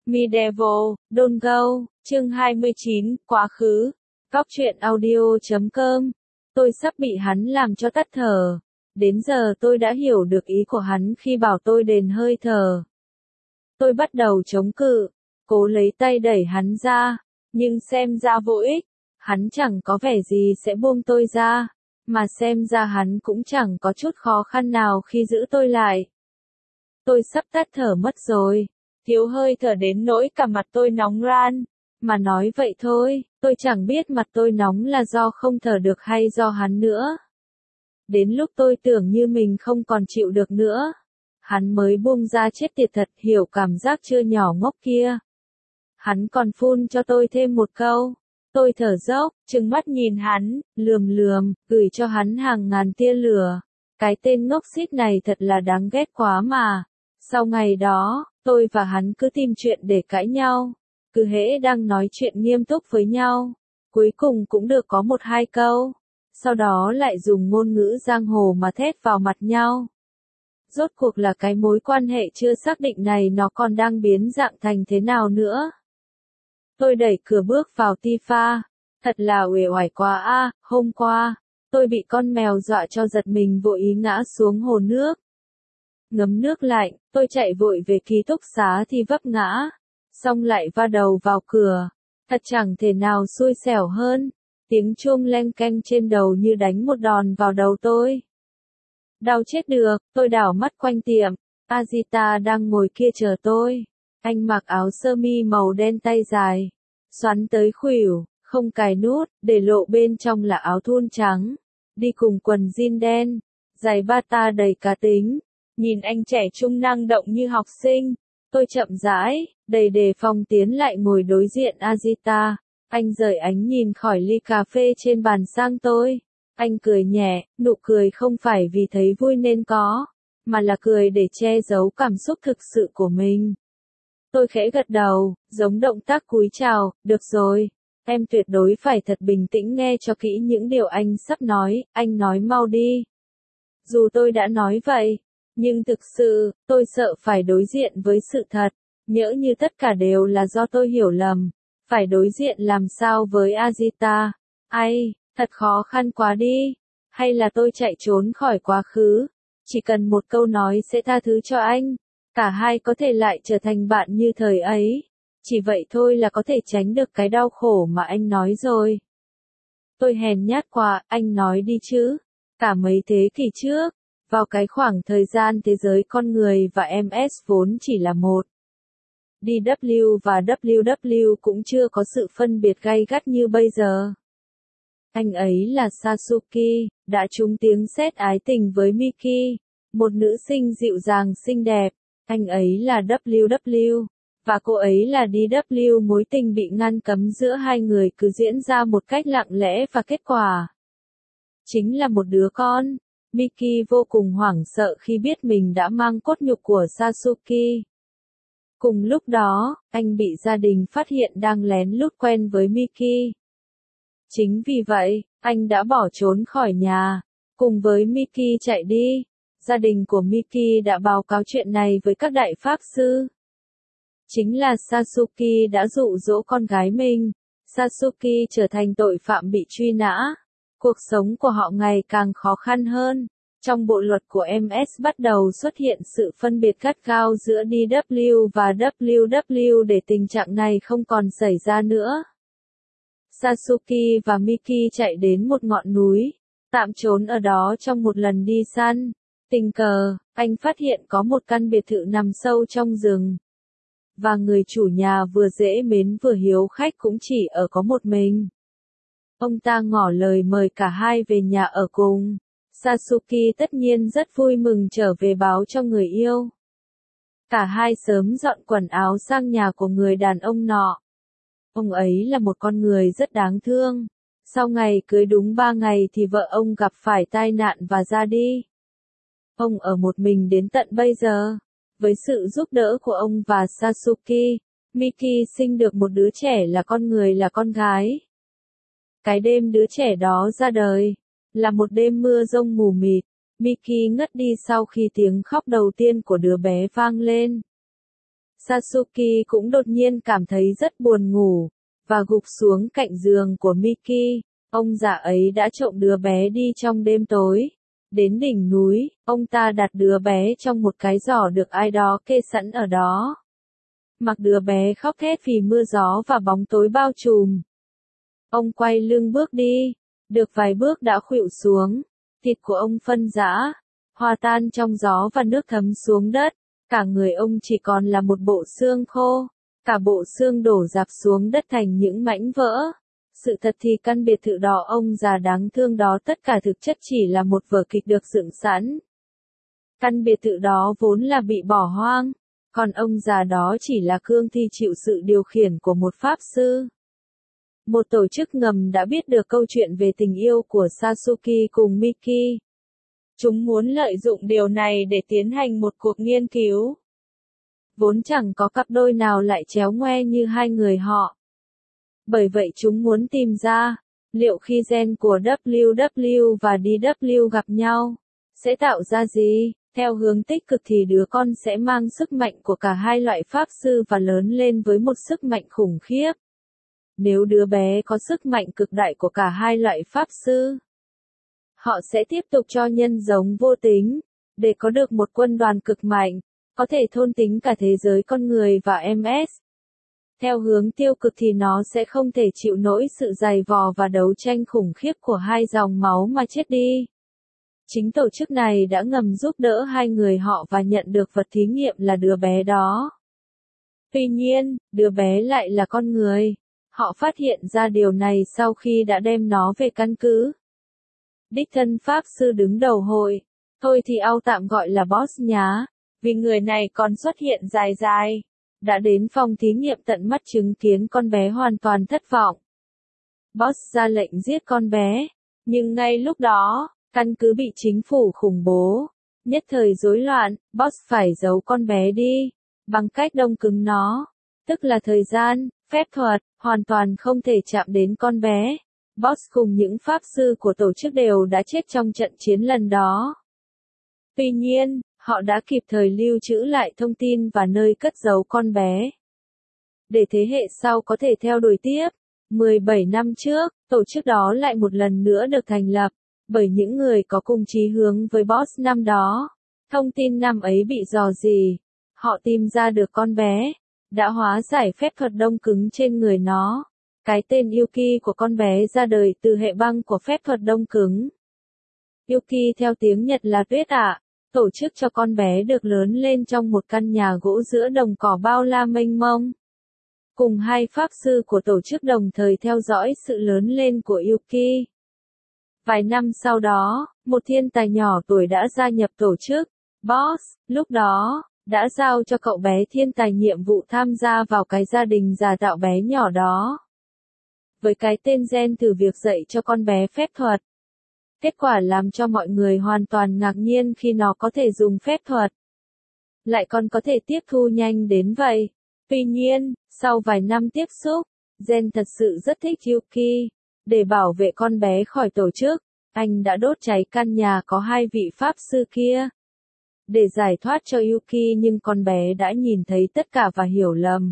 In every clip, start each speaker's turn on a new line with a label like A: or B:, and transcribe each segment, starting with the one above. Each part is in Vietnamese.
A: Medieval, Don't Go, chương 29, quá khứ. Góc truyện audio.com. Tôi sắp bị hắn làm cho tắt thở. Đến giờ tôi đã hiểu được ý của hắn khi bảo tôi đền hơi thở. Tôi bắt đầu chống cự, cố lấy tay đẩy hắn ra, nhưng xem ra vô ích. Hắn chẳng có vẻ gì sẽ buông tôi ra, mà xem ra hắn cũng chẳng có chút khó khăn nào khi giữ tôi lại. Tôi sắp tắt thở mất rồi, thiếu hơi thở đến nỗi cả mặt tôi nóng ran. Mà nói vậy thôi, tôi chẳng biết mặt tôi nóng là do không thở được hay do hắn nữa. Đến lúc tôi tưởng như mình không còn chịu được nữa, hắn mới buông ra. Chết tiệt thật, hiểu cảm giác chưa nhỏ ngốc kia. Hắn còn phun cho tôi thêm một câu. Tôi thở dốc, trừng mắt nhìn hắn, lườm, gửi cho hắn hàng ngàn tia lửa. Cái tên ngốc xít này thật là đáng ghét quá mà. Sau ngày đó, tôi và hắn cứ tìm chuyện để cãi nhau. Cứ hễ đang nói chuyện nghiêm túc với nhau, cuối cùng cũng được có một hai câu. Sau đó lại dùng ngôn ngữ giang hồ mà thét vào mặt nhau. Rốt cuộc là cái mối quan hệ chưa xác định này nó còn đang biến dạng thành thế nào nữa. Tôi đẩy cửa bước vào Tifa. Thật là uể oải quá a. Hôm qua, tôi bị con mèo dọa cho giật mình vội ý ngã xuống hồ nước. Ngấm nước lạnh, tôi chạy vội về ký túc xá thì vấp ngã. Xong lại va đầu vào cửa. Thật chẳng thể nào xui xẻo hơn. Tiếng chuông leng keng trên đầu như đánh một đòn vào đầu tôi. Đau chết được, tôi đảo mắt quanh tiệm. Azita đang ngồi kia chờ tôi. Anh mặc áo sơ mi màu đen tay dài, xoắn tới khuỷu, không cài nút, để lộ bên trong là áo thun trắng. Đi cùng quần jean đen, giày bata đầy cá tính. Nhìn anh trẻ trung năng động như học sinh. Tôi chậm rãi, đầy đề phòng tiến lại ngồi đối diện Azita. Anh rời ánh nhìn khỏi ly cà phê trên bàn sang tôi. Anh cười nhẹ, nụ cười không phải vì thấy vui nên có, mà là cười để che giấu cảm xúc thực sự của mình. Tôi khẽ gật đầu, giống động tác cúi chào. Được rồi, em tuyệt đối phải thật bình tĩnh nghe cho kỹ những điều anh sắp nói, anh nói mau đi. Dù tôi đã nói vậy, nhưng thực sự, tôi sợ phải đối diện với sự thật. Nhỡ như tất cả đều là do tôi hiểu lầm. Phải đối diện làm sao với Azita? Ai, thật khó khăn quá đi. Hay là tôi chạy trốn khỏi quá khứ? Chỉ cần một câu nói sẽ tha thứ cho anh. Cả hai có thể lại trở thành bạn như thời ấy. Chỉ vậy thôi là có thể tránh được cái đau khổ mà anh nói rồi. Tôi hèn nhát quá, anh nói đi chứ. Cả mấy thế kỷ trước, vào cái khoảng thời gian thế giới con người và MS vốn chỉ là một. DW và WW cũng chưa có sự phân biệt gay gắt như bây giờ. Anh ấy là Sasuke, đã trúng tiếng sét ái tình với Miki, một nữ sinh dịu dàng xinh đẹp. Anh ấy là WW, và cô ấy là DW. Mối tình bị ngăn cấm giữa hai người cứ diễn ra một cách lặng lẽ và kết quả chính là một đứa con. Miki vô cùng hoảng sợ khi biết mình đã mang cốt nhục của Sasuke. Cùng lúc đó, anh bị gia đình phát hiện đang lén lút quen với Miki. Chính vì vậy, anh đã bỏ trốn khỏi nhà, cùng với Miki chạy đi. Gia đình của Miki đã báo cáo chuyện này với các đại pháp sư. Chính là Sasuke đã dụ dỗ con gái mình. Sasuke trở thành tội phạm bị truy nã. Cuộc sống của họ ngày càng khó khăn hơn. Trong bộ luật của MS bắt đầu xuất hiện sự phân biệt gắt gao giữa DW và WW để tình trạng này không còn xảy ra nữa. Sasuke và Miki chạy đến một ngọn núi, tạm trốn ở đó trong một lần đi săn. Tình cờ, anh phát hiện có một căn biệt thự nằm sâu trong rừng. Và người chủ nhà vừa dễ mến vừa hiếu khách cũng chỉ ở có một mình. Ông ta ngỏ lời mời cả hai về nhà ở cùng. Sasuke tất nhiên rất vui mừng trở về báo cho người yêu. Cả hai sớm dọn quần áo sang nhà của người đàn ông nọ. Ông ấy là một con người rất đáng thương. Sau ngày cưới đúng 3 ngày thì vợ ông gặp phải tai nạn và ra đi. Ông ở một mình đến tận bây giờ. Với sự giúp đỡ của ông và Sasuke, Miki sinh được một đứa trẻ là con người là con gái. Cái đêm đứa trẻ đó ra đời, là một đêm mưa rông mù mịt. Miki ngất đi sau khi tiếng khóc đầu tiên của đứa bé vang lên. Sasuke cũng đột nhiên cảm thấy rất buồn ngủ, và gục xuống cạnh giường của Miki. Ông già ấy đã trộm đứa bé đi trong đêm tối. Đến đỉnh núi, ông ta đặt đứa bé trong một cái giỏ được ai đó kê sẵn ở đó. Mặc đứa bé khóc thét vì mưa gió và bóng tối bao trùm. Ông quay lưng bước đi, được vài bước đã khuỵu xuống, thịt của ông phân rã, hòa tan trong gió và nước thấm xuống đất, cả người ông chỉ còn là một bộ xương khô, cả bộ xương đổ rạp xuống đất thành những mảnh vỡ. Sự thật thì căn biệt thự đó ông già đáng thương đó tất cả thực chất chỉ là một vở kịch được dựng sẵn. Căn biệt thự đó vốn là bị bỏ hoang, còn ông già đó chỉ là cương thi chịu sự điều khiển của một pháp sư. Một tổ chức ngầm đã biết được câu chuyện về tình yêu của Sasuke cùng Miki. Chúng muốn lợi dụng điều này để tiến hành một cuộc nghiên cứu. Vốn chẳng có cặp đôi nào lại chéo ngoe như hai người họ. Bởi vậy chúng muốn tìm ra, liệu khi gen của WW và DW gặp nhau, sẽ tạo ra gì? Theo hướng tích cực thì đứa con sẽ mang sức mạnh của cả hai loại pháp sư và lớn lên với một sức mạnh khủng khiếp. Nếu đứa bé có sức mạnh cực đại của cả hai loại pháp sư, họ sẽ tiếp tục cho nhân giống vô tính, để có được một quân đoàn cực mạnh, có thể thôn tính cả thế giới con người và MS. Theo hướng tiêu cực thì nó sẽ không thể chịu nổi sự dày vò và đấu tranh khủng khiếp của hai dòng máu mà chết đi. Chính tổ chức này đã ngầm giúp đỡ hai người họ và nhận được vật thí nghiệm là đứa bé đó. Tuy nhiên, đứa bé lại là con người. Họ phát hiện ra điều này sau khi đã đem nó về căn cứ. Đích thân pháp sư đứng đầu hội, thôi thì tạm gọi là boss nhá, vì người này còn xuất hiện dài dài, đã đến phòng thí nghiệm tận mắt chứng kiến con bé hoàn toàn thất vọng. Boss ra lệnh giết con bé, nhưng ngay lúc đó, căn cứ bị chính phủ khủng bố, nhất thời rối loạn, boss phải giấu con bé đi, bằng cách đông cứng nó, tức là thời gian, phép thuật, hoàn toàn không thể chạm đến con bé. Boss cùng những pháp sư của tổ chức đều đã chết trong trận chiến lần đó. Tuy nhiên, họ đã kịp thời lưu trữ lại thông tin và nơi cất giấu con bé, để thế hệ sau có thể theo đuổi tiếp. 17 năm trước, tổ chức đó lại một lần nữa được thành lập, bởi những người có cùng chí hướng với boss năm đó. Thông tin năm ấy bị rò rỉ, họ tìm ra được con bé, đã hóa giải phép thuật đông cứng trên người nó. Cái tên Yuki của con bé ra đời từ hệ băng của phép thuật đông cứng. Yuki theo tiếng Nhật là tuyết ạ. Tổ chức cho con bé được lớn lên trong một căn nhà gỗ giữa đồng cỏ bao la mênh mông. Cùng hai pháp sư của tổ chức đồng thời theo dõi sự lớn lên của Yuki. Vài năm sau đó, một thiên tài nhỏ tuổi đã gia nhập tổ chức. Boss, lúc đó, đã giao cho cậu bé thiên tài nhiệm vụ tham gia vào cái gia đình giả tạo bé nhỏ đó. Với cái tên gen từ việc dạy cho con bé phép thuật. Kết quả làm cho mọi người hoàn toàn ngạc nhiên khi nó có thể dùng phép thuật. Lại còn có thể tiếp thu nhanh đến vậy. Tuy nhiên, sau vài năm tiếp xúc, gen thật sự rất thích Yuki. Để bảo vệ con bé khỏi tổ chức, anh đã đốt cháy căn nhà có hai vị pháp sư kia. Để giải thoát cho Yuki nhưng con bé đã nhìn thấy tất cả và hiểu lầm.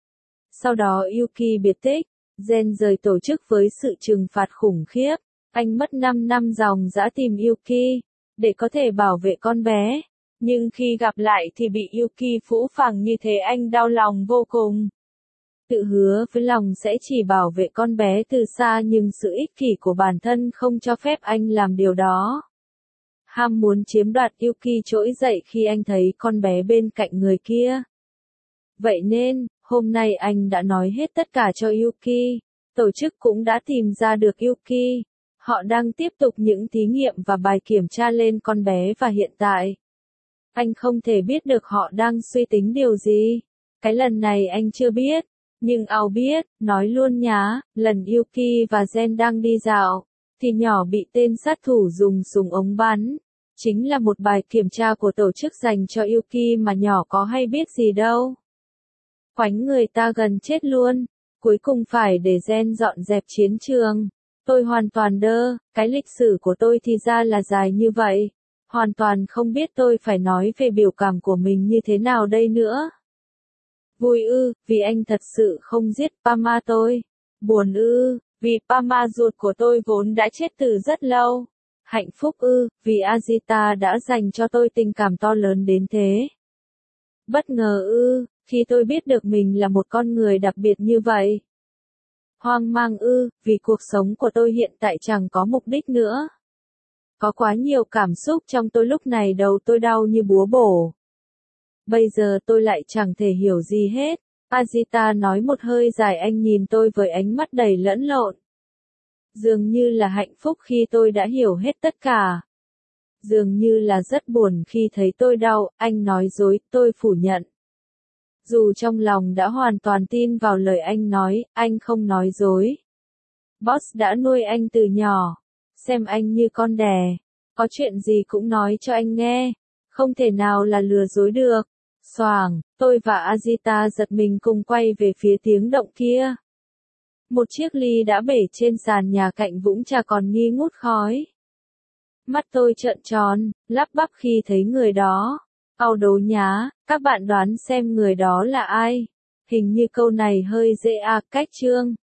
A: Sau đó Yuki biệt tích, gen rời tổ chức với sự trừng phạt khủng khiếp. Anh mất 5 năm dòng dã tìm Yuki, để có thể bảo vệ con bé. Nhưng khi gặp lại thì bị Yuki phũ phàng như thế anh đau lòng vô cùng. Tự hứa với lòng sẽ chỉ bảo vệ con bé từ xa nhưng sự ích kỷ của bản thân không cho phép anh làm điều đó. Ham muốn chiếm đoạt Yuki trỗi dậy khi anh thấy con bé bên cạnh người kia. Vậy nên, hôm nay anh đã nói hết tất cả cho Yuki. Tổ chức cũng đã tìm ra được Yuki. Họ đang tiếp tục những thí nghiệm và bài kiểm tra lên con bé và hiện tại. Anh không thể biết được họ đang suy tính điều gì. Cái lần này anh chưa biết. Nhưng Ao biết, nói luôn nhá, lần Yuki và Gen đang đi dạo, thì nhỏ bị tên sát thủ dùng súng ống bắn. Chính là một bài kiểm tra của tổ chức dành cho Yuki mà nhỏ có hay biết gì đâu. Khoánh người ta gần chết luôn. Cuối cùng phải để Gen dọn dẹp chiến trường. Tôi hoàn toàn đơ, cái lịch sử của tôi thì ra là dài như vậy. Hoàn toàn không biết tôi phải nói về biểu cảm của mình như thế nào đây nữa. Vui ư, vì anh thật sự không giết Pama tôi. Buồn ư, vì Pama ruột của tôi vốn đã chết từ rất lâu. Hạnh phúc ư, vì Ajita đã dành cho tôi tình cảm to lớn đến thế. Bất ngờ ư, khi tôi biết được mình là một con người đặc biệt như vậy. Hoang mang ư, vì cuộc sống của tôi hiện tại chẳng có mục đích nữa. Có quá nhiều cảm xúc trong tôi lúc này, đầu tôi đau như búa bổ. Bây giờ tôi lại chẳng thể hiểu gì hết. Ajita nói một hơi dài, anh nhìn tôi với ánh mắt đầy lẫn lộn. Dường như là hạnh phúc khi tôi đã hiểu hết tất cả. Dường như là rất buồn khi thấy tôi đau, anh nói dối, tôi phủ nhận. Dù trong lòng đã hoàn toàn tin vào lời anh nói, anh không nói dối. Boss đã nuôi anh từ nhỏ, xem anh như con đẻ, có chuyện gì cũng nói cho anh nghe, không thể nào là lừa dối được. Xoàng, tôi và Ajita giật mình cùng quay về phía tiếng động kia. Một chiếc ly đã bể trên sàn nhà cạnh vũng trà còn nghi ngút khói. Mắt tôi trợn tròn, lắp bắp khi thấy người đó. Ao đố nhá, các bạn đoán xem người đó là ai? Hình như câu này hơi dễ cách chương.